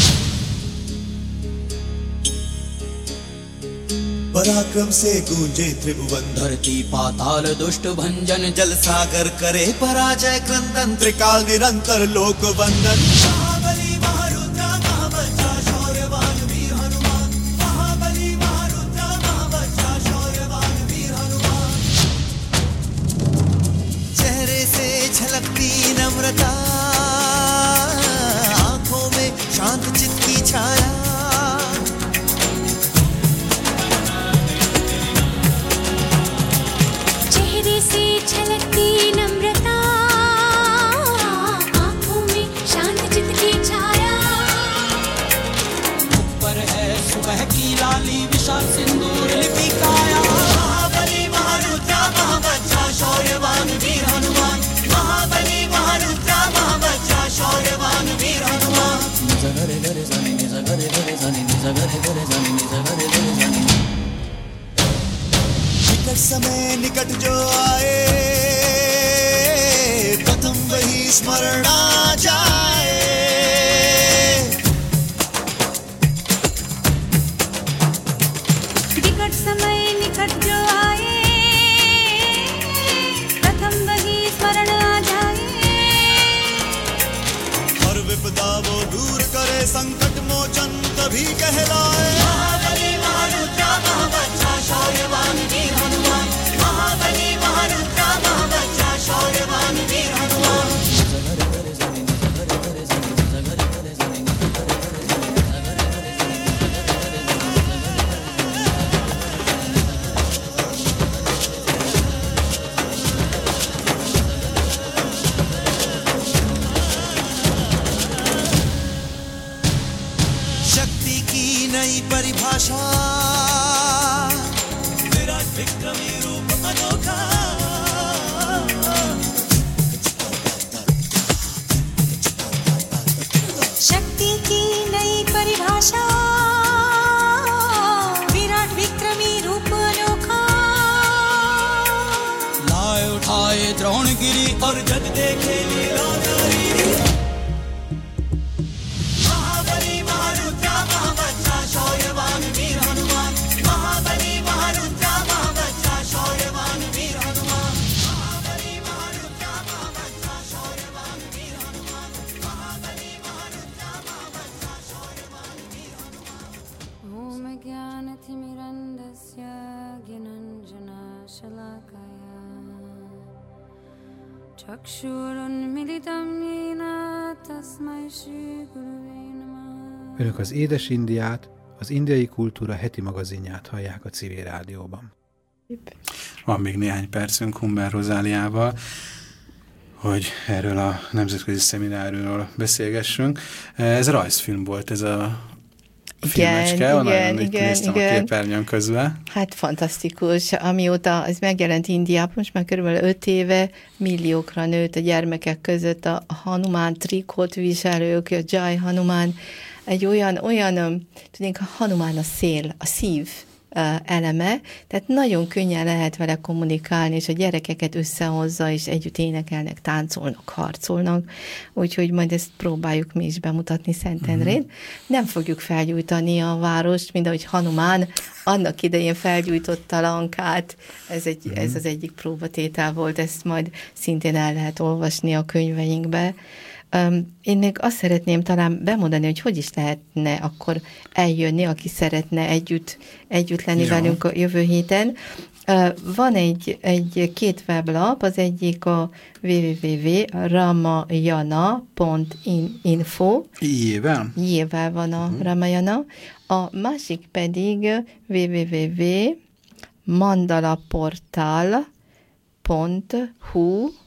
पराक्रम से गूंजे त्रिभुवन धरती पाताल दुष्ट भंजन जल सागर करे पराजय क्रंदन त्रिकाल निरंतर लोक वंदन महाबली महारुद्र महाबलशाली शौर्यवान वीर हनुमान महाबली महारुद्र नम्रता, आंखों में शांत चित्त की छाया, चेहरे से झलकती नम्रता, आंखों में शांत चित्त की छाया, ऊपर है सुबह की लाली विशाल सिंदूर लिपि काया, महाबली महारुद्रा महाबज्रा शौर्यवान वीर हनुमान, महाबली महारुद्रा महाबज्रा शौर्यवान वीर हनुमान। निजगरे गरे जानी निजगरे गरे जानी निजगरे गरे जानी निजगरे गरे जानी। निकट समय निकट जो आए, प्रथम वही स्मरण आ जाए, निकट समय निकट जो आए, प्रथम वही स्मरण आ जाए, हर विपदा वो दूर करे, संकट मोचन तभी कहलाए, महाबली महारुद्रा महाबज्रा शौर्यवान वीर हनुमान, महाबली महारुद्रा महाबज्रा शौर्यवान वीर हनुमान। शक्ति की नई परिभाषा, विराट विक्रमी रूप अनोखा, शक्ति की नई परिभाषा, विराट विक्रमी रूप अनोखा, लाए उठाए द्रोणगिरी और जग देखे लीला नारी, महाबली महारुद्रा महाबज्रा शौर्यवान वीर हनुमान, महाबली महारुद्रा महाबज्रा शौर्यवान वीर हनुमान, महाबली महारुद्रा महाबज्रा शौर्यवान वीर हनुमान, महाबली महारुद्रा महाबज्रा शौर्यवान वीर हनुमान। ॐ ज्ञानतिमिरन्धस्य ज्ञानाञ्जनशलाकया चक्षुरुन्मिलितं येन तस्मै श्रीगुरवे नमः। Önök az Édes Indiát, az Indiai Kultúra heti magazinját hallják a Civil Rádióban. Van még néhány percünk Hummer Rozáliával, hogy erről a nemzetközi szemináriumról beszélgessünk. Ez rajzfilm volt, ez a filmecske, onnan itt néztem a képernyőn közben. Hát fantasztikus. Amióta ez megjelent Indiában, most már körülbelül 5 éve milliókra nőtt a gyermekek között a Hanuman trikot viselők, a Jai Hanuman, egy olyan tudnék, a Hanuman a szél, a szív eleme, tehát nagyon könnyen lehet vele kommunikálni, és a gyerekeket összehozza, és együtt énekelnek, táncolnak, harcolnak, úgyhogy majd ezt próbáljuk mi is bemutatni Szentendrén. Nem fogjuk felgyújtani a várost, mint ahogy Hanuman annak idején felgyújtotta Lankát, ez az egyik próbatétel volt, ezt majd szintén el lehet olvasni a könyveinkbe. Én még azt szeretném talán bemondani, hogy is lehetne akkor eljönni, aki szeretne együtt lenni velünk a jövő héten. Van két weblap, az egyik a www.ramayana.info. Jével van a Ramayana. A másik pedig www.mandalaportal.hu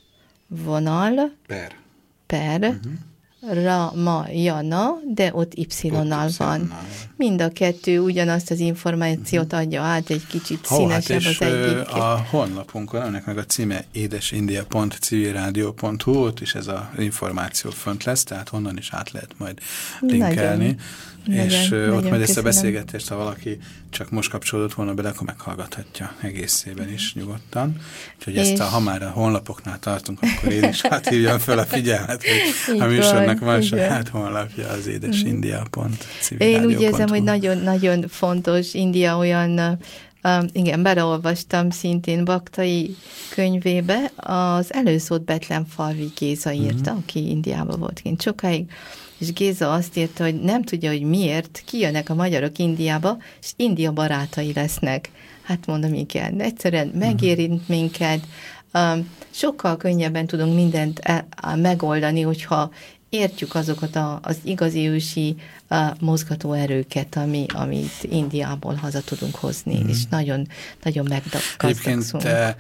per Ramayana, de ott Y-nal van. Mind a kettő ugyanazt az információt adja át, egy kicsit színesebb az egyik. A honlapunkon, ennek meg a címe édesindia.civilradio.hu, ott is ez az információ fönt lesz, tehát onnan is át lehet majd linkelni. És ott majd ezt a beszélgetést, ha valaki csak most kapcsolódott volna bele, akkor meghallgathatja egészében is nyugodtan. Úgyhogy ezt ha már a honlapoknál tartunk, akkor én is hívjam fel a figyelmet, hogy a műsornak van saját honlapja, az édesindia.civilradio.hu. Én úgy érzem, hogy nagyon-nagyon fontos. India olyan, igen, beleolvastam szintén Baktai könyvébe, az előszót Betlenfalvi Géza írta, aki Indiában volt kint sokáig, és Géza azt írta, hogy nem tudja, hogy miért kijönnek a magyarok Indiába, és India barátai lesznek. Hát mondom, igen, egyszerűen megérint minket, sokkal könnyebben tudunk mindent megoldani, hogyha értjük azokat az igazi ősi mozgató erőket, amit Indiából haza tudunk hozni, és nagyon, nagyon meggazdagszunk. Egyébként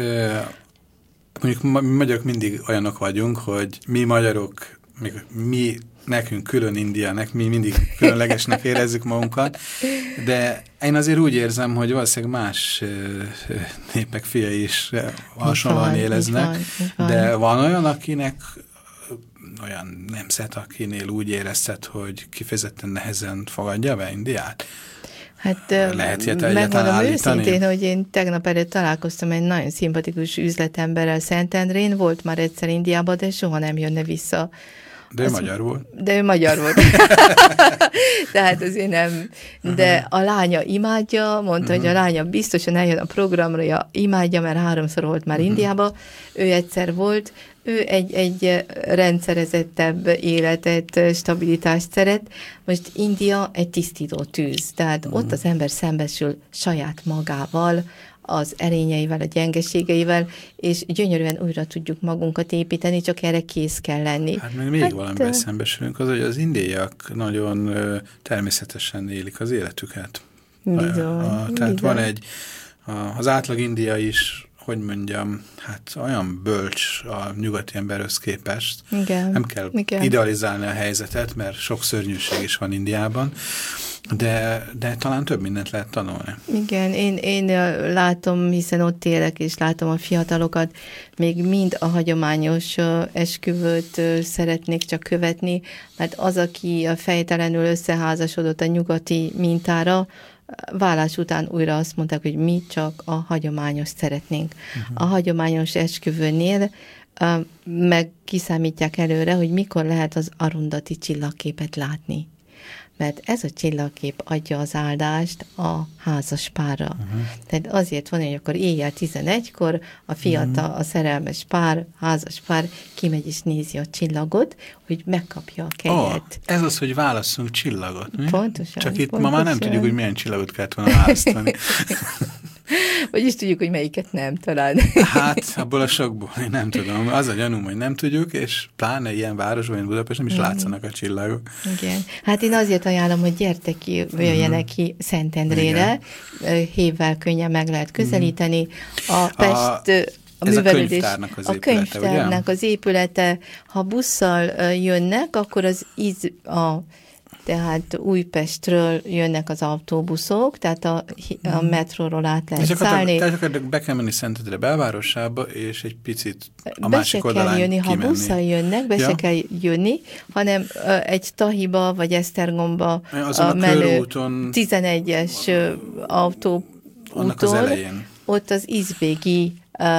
mondjuk mi magyarok mindig olyanok vagyunk, hogy mi magyarok, nekünk külön Indiának, mi mindig különlegesnek érezzük magunkat, de én azért úgy érzem, hogy valószínűleg más népek fiai is hasonlóan éleznek, de van olyan, akinek olyan nemzet, akinél úgy érezted, hogy kifejezetten nehezen fogadja be Indiát? Hát lehet ilyet egyáltalán megmondom állítani? őszintén, hogy én tegnap előtt találkoztam egy nagyon szimpatikus üzletemberrel Szentendrén, volt már egyszer Indiában, de soha nem jönne vissza. De ő magyar volt. De ő magyar volt. Tehát azért nem. De a lánya imádja, mondta, hogy a lánya biztosan eljön a programra, imádja, mert 3-szor volt már Indiába. Ő egyszer volt, ő egy rendszerezettebb életet, stabilitást szeret. Most India egy tisztító tűz. Tehát ott az ember szembesül saját magával, az erényeivel, a gyengeségeivel, és gyönyörűen újra tudjuk magunkat építeni, csak erre kész kell lenni. Hát még valamivel szembesülünk, az, hogy az indiaiak nagyon természetesen élik az életüket. Bizony. Tehát van az átlag india is, hogy mondjam, hát olyan bölcs a nyugati emberhöz képest. Igen. Nem kell idealizálni a helyzetet, mert sok szörnyűség is van Indiában, de talán több mindent lehet tanulni. Igen, én látom, hiszen ott élek, és látom a fiatalokat, még mind a hagyományos esküvőt szeretnék csak követni, mert az, aki fejtelenül összeházasodott a nyugati mintára, vállás után újra azt mondták, hogy mi csak a hagyományos szeretnénk. A hagyományos esküvőnél meg kiszámítják előre, hogy mikor lehet az Arundhati csillagképet látni. Mert ez a csillagkép adja az áldást a házas párra. Tehát azért van, hogy akkor éjjel 11-kor a fiatal, a szerelmes pár, házas pár kimegy és nézi a csillagot, hogy megkapja a kegyet. Ez az, hogy válasszunk csillagot. Mi? Pontosan. Csak itt pontosan. ma már nem tudjuk, hogy milyen csillagot kellett volna választani. Vagyis tudjuk, hogy melyiket nem talán. Hát, abból a sokból, én nem tudom. Az a gyanúm, hogy nem tudjuk, és pláne ilyen városban, mint Budapest, nem is látszanak a csillagok. Igen. Hát én azért ajánlom, hogy gyertek ki, jöjjenek ki Szentendrére. Hévvel könnyen meg lehet közelíteni. A Pest... A könyvtárnak az épülete, könyvtárnak az épülete. Ha busszal jönnek, akkor tehát Újpestről jönnek az autóbuszok, tehát a metróról át lehet szállni. Tehát be kell menni Szentendre belvárosába, és egy picit a másik oldalán jönni, kimenni. ha busszal jönnek, se kell jönni, hanem egy Tahiba vagy Esztergomba menő 11-es autóúton, annak az elején. Ott az izbégi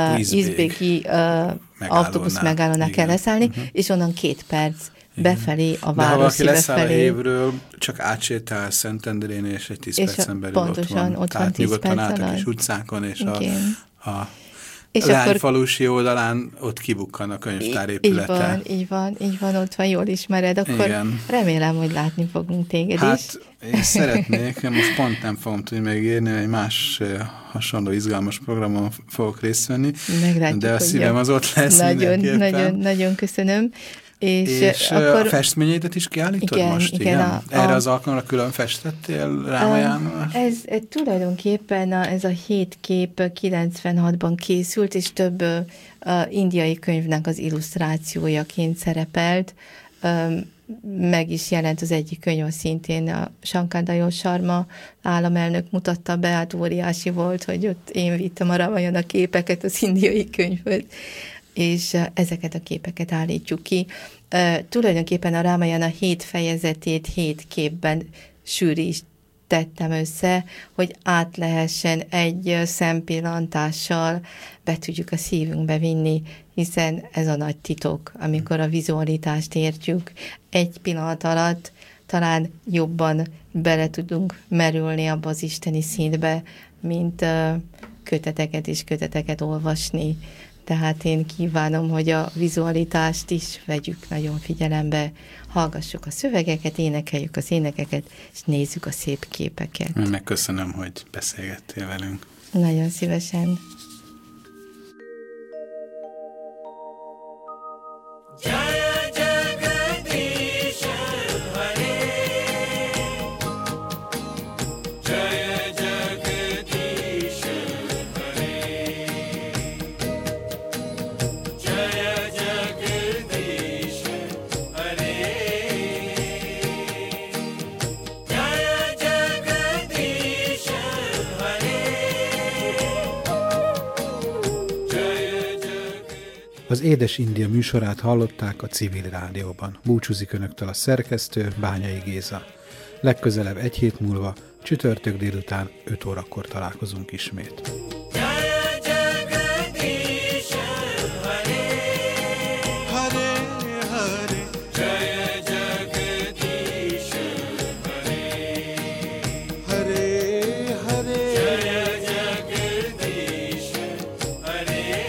autóbusz megállónál kell leszállni, és onnan 2 perc befelé a város szíve felé. De ha valaki leszáll a Hévről, csak átsétál Szentendrén, és egy 10 percen belül pontosan, ott van 10 perc nyugodtan át a kis utcákon, és a Leányfalusi oldalán ott kibukkan a könyvtár épülete. Így van, ott van, jól ismered, akkor igen. Remélem, hogy látni fogunk téged is. Én szeretnék, most pont nem fogom tudni megírni, egy más hasonló izgalmas programon fogok részt venni, meglátjuk, de a szívem az ott lesz Nagyon köszönöm. És akkor... a festményeidet is kiállítod most? Igen. Erre az alkalomra külön festettél Rámajánon? Ez tulajdonképpen ez a 7 kép 96-ban készült, és több indiai könyvnek az illusztrációjaként szerepelt. Meg is jelent az egyik könyv, szintén a Shankar Dayal Sharma államelnök mutatta be, hát óriási volt, hogy ott én vittem a Ramayana képeket, az indiai könyvhöz, és ezeket a képeket állítjuk ki. Tulajdonképpen a Ramayana 7 fejezetét 7 képben sűrítottam össze, hogy át lehessen egy szempillantással be tudjuk a szívünkbe vinni, hiszen ez a nagy titok, amikor a vizualitást értjük. Egy pillanat alatt talán jobban bele tudunk merülni abba az isteni szintbe, mint köteteket olvasni. Tehát én kívánom, hogy a vizualitást is vegyük nagyon figyelembe, hallgassuk a szövegeket, énekeljük az énekeket, és nézzük a szép képeket. Megköszönöm, hogy beszélgettél velünk. Nagyon szívesen. Az Édes India műsorát hallották a Civil Rádióban. Búcsúzik önöktől a szerkesztő, Bányai Géza. Legközelebb egy hét múlva, csütörtök délután 5 órakor találkozunk ismét. Hare